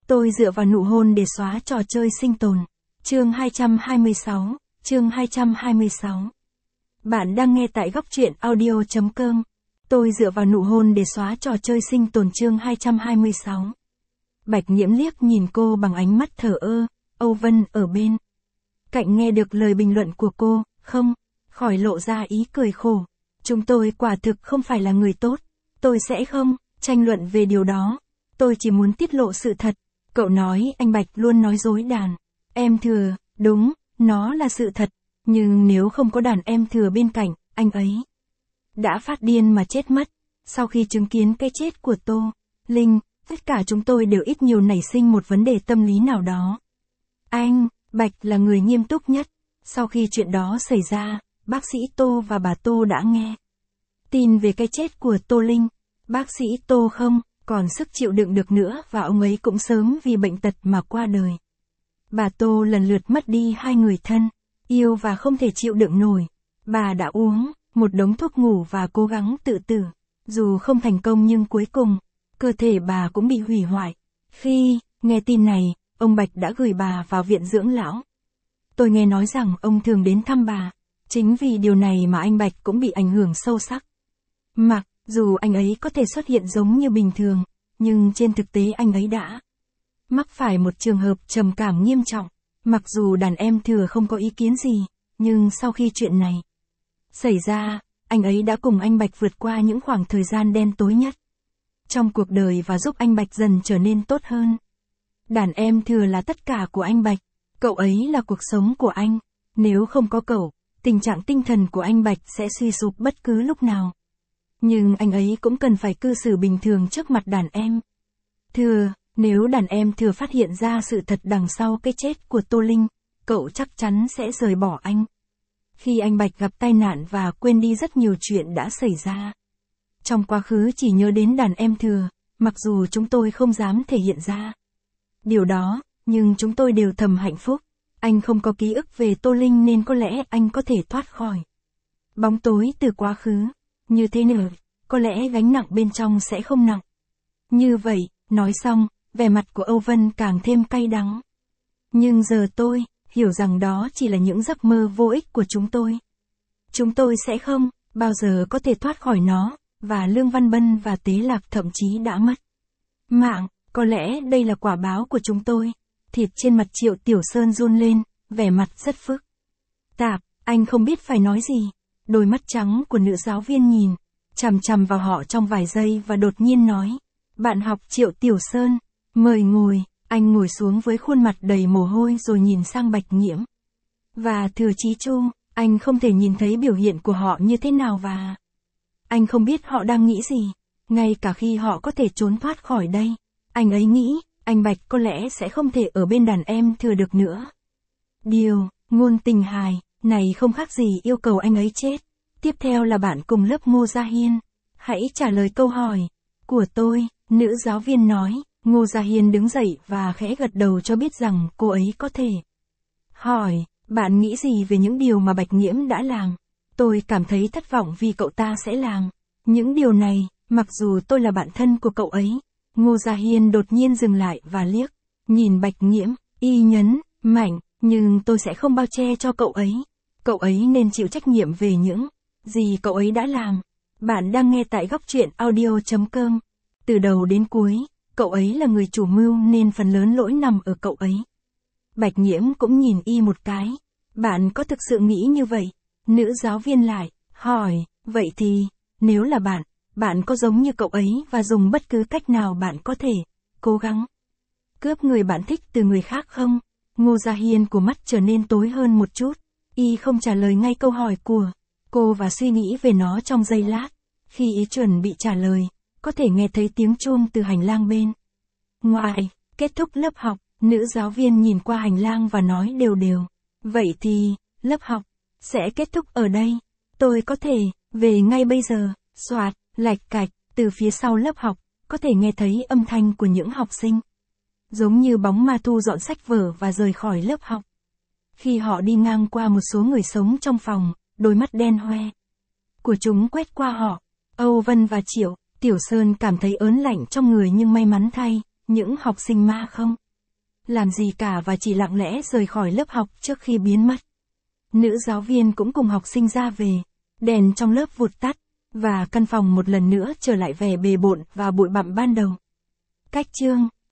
Tôi dựa vào nụ hôn để xóa trò chơi sinh tồn. Chương 226, chương 226. Bạn đang nghe tại góc truyện audio.com. Tôi dựa vào nụ hôn để xóa trò chơi sinh tồn chương 226. Bạch Nhiễm liếc nhìn cô bằng ánh mắt thờ ơ, Âu Vân ở bên cạnh nghe được lời bình luận của cô, không khỏi lộ ra ý cười khổ. Chúng tôi quả thực không phải là người tốt, tôi sẽ không tranh luận về điều đó. Tôi chỉ muốn tiết lộ sự thật. Cậu nói anh Bạch luôn nói dối đàn em Thừa, đúng, nó là sự thật, nhưng nếu không có đàn em Thừa bên cạnh, anh ấy đã phát điên mà chết mất. Sau khi chứng kiến cái chết của Tô Linh, tất cả chúng tôi đều ít nhiều nảy sinh một vấn đề tâm lý nào đó. Anh Bạch là người nghiêm túc nhất. Sau khi chuyện đó xảy ra, bác sĩ Tô và bà Tô đã nghe tin về cái chết của Tô Linh. Bác sĩ Tô không còn sức chịu đựng được nữa và ông ấy cũng sớm vì bệnh tật mà qua đời. Bà Tô lần lượt mất đi hai người thân yêu và không thể chịu đựng nổi. Bà đã uống một đống thuốc ngủ và cố gắng tự tử. Dù không thành công nhưng cuối cùng, cơ thể bà cũng bị hủy hoại. Khi nghe tin này, ông Bạch đã gửi bà vào viện dưỡng lão. Tôi nghe nói rằng ông thường đến thăm bà. Chính vì điều này mà anh Bạch cũng bị ảnh hưởng sâu sắc. Mặc dù anh ấy có thể xuất hiện giống như bình thường, nhưng trên thực tế anh ấy đã mắc phải một trường hợp trầm cảm nghiêm trọng. Mặc dù đàn em Thừa không có ý kiến gì, nhưng sau khi chuyện này xảy ra, anh ấy đã cùng anh Bạch vượt qua những khoảng thời gian đen tối nhất trong cuộc đời và giúp anh Bạch dần trở nên tốt hơn. Đàn em Thừa là tất cả của anh Bạch, cậu ấy là cuộc sống của anh. Nếu không có cậu, tình trạng tinh thần của anh Bạch sẽ suy sụp bất cứ lúc nào. Nhưng anh ấy cũng cần phải cư xử bình thường trước mặt đàn em Thừa. Nếu đàn em Thừa phát hiện ra sự thật đằng sau cái chết của Tô Linh, cậu chắc chắn sẽ rời bỏ anh. Khi anh Bạch gặp tai nạn và quên đi rất nhiều chuyện đã xảy ra trong quá khứ, chỉ nhớ đến đàn em Thừa, mặc dù chúng tôi không dám thể hiện ra điều đó, nhưng chúng tôi đều thầm hạnh phúc. Anh không có ký ức về Tô Linh nên có lẽ anh có thể thoát khỏi bóng tối từ quá khứ. Như thế nữa, có lẽ gánh nặng bên trong sẽ không nặng như vậy. Nói xong, vẻ mặt của Âu Vân càng thêm cay đắng. Nhưng giờ tôi hiểu rằng đó chỉ là những giấc mơ vô ích của chúng tôi. Chúng tôi sẽ không bao giờ có thể thoát khỏi nó, và Lương Văn Bân và Tế Lạc thậm chí đã mất mạng. Có lẽ đây là quả báo của chúng tôi. Thịt trên mặt Triệu Tiểu Sơn run lên, vẻ mặt rất phức tạp. Anh không biết phải nói gì. Đôi mắt trắng của nữ giáo viên nhìn chằm chằm vào họ trong vài giây và đột nhiên nói: "Bạn học Triệu Tiểu Sơn, mời ngồi." Anh ngồi xuống với khuôn mặt đầy mồ hôi rồi nhìn sang Bạch Nhiễm và Thừa Chí Chu. Anh không thể nhìn thấy biểu hiện của họ như thế nào và anh không biết họ đang nghĩ gì. Ngay cả khi họ có thể trốn thoát khỏi đây, anh ấy nghĩ anh Bạch có lẽ sẽ không thể ở bên đàn em Thừa được nữa. Điều ngôn tình hài này không khác gì yêu cầu anh ấy chết. Tiếp theo là bạn cùng lớp Ngô Gia Hiên. Hãy trả lời câu hỏi của tôi, nữ giáo viên nói. Ngô Gia Hiên đứng dậy và khẽ gật đầu cho biết rằng cô ấy có thể hỏi. Bạn nghĩ gì về những điều mà Bạch Nhiễm đã làm? Tôi cảm thấy thất vọng vì cậu ta sẽ làm những điều này, mặc dù tôi là bạn thân của cậu ấy. Ngô Gia Hiên đột nhiên dừng lại và liếc nhìn Bạch Nhiễm, y nhấn mạnh, nhưng tôi sẽ không bao che cho cậu ấy. Cậu ấy nên chịu trách nhiệm về những gì cậu ấy đã làm. Bạn đang nghe tại góc truyện audio.com. Từ đầu đến cuối, cậu ấy là người chủ mưu nên phần lớn lỗi nằm ở cậu ấy. Bạch Nhiễm cũng nhìn y một cái. Bạn có thực sự nghĩ như vậy? Nữ giáo viên lại hỏi, vậy thì, nếu là bạn có giống như cậu ấy và dùng bất cứ cách nào bạn có thể cố gắng cướp người bạn thích từ người khác không? Ngô Gia Hiên của mắt trở nên tối hơn một chút. Y không trả lời ngay câu hỏi của cô và suy nghĩ về nó trong giây lát. Khi ý chuẩn bị trả lời, có thể nghe thấy tiếng chuông từ hành lang bên ngoài. Kết thúc lớp học, nữ giáo viên nhìn qua hành lang và nói đều đều. Vậy thì, lớp học sẽ kết thúc ở đây. Tôi có thể về ngay bây giờ. Soạt, lạch cạch, từ phía sau lớp học, có thể nghe thấy âm thanh của những học sinh. Giống như bóng ma thu dọn sách vở và rời khỏi lớp học. Khi họ đi ngang qua một số người sống trong phòng, đôi mắt đen hoe của chúng quét qua họ. Âu Vân và Triệu Tiểu Sơn cảm thấy ớn lạnh trong người nhưng may mắn thay, những học sinh ma không làm gì cả và chỉ lặng lẽ rời khỏi lớp học trước khi biến mất. Nữ giáo viên cũng cùng học sinh ra về. Đèn trong lớp vụt tắt, và căn phòng một lần nữa trở lại vẻ bề bộn và bụi bặm ban đầu. Cách chương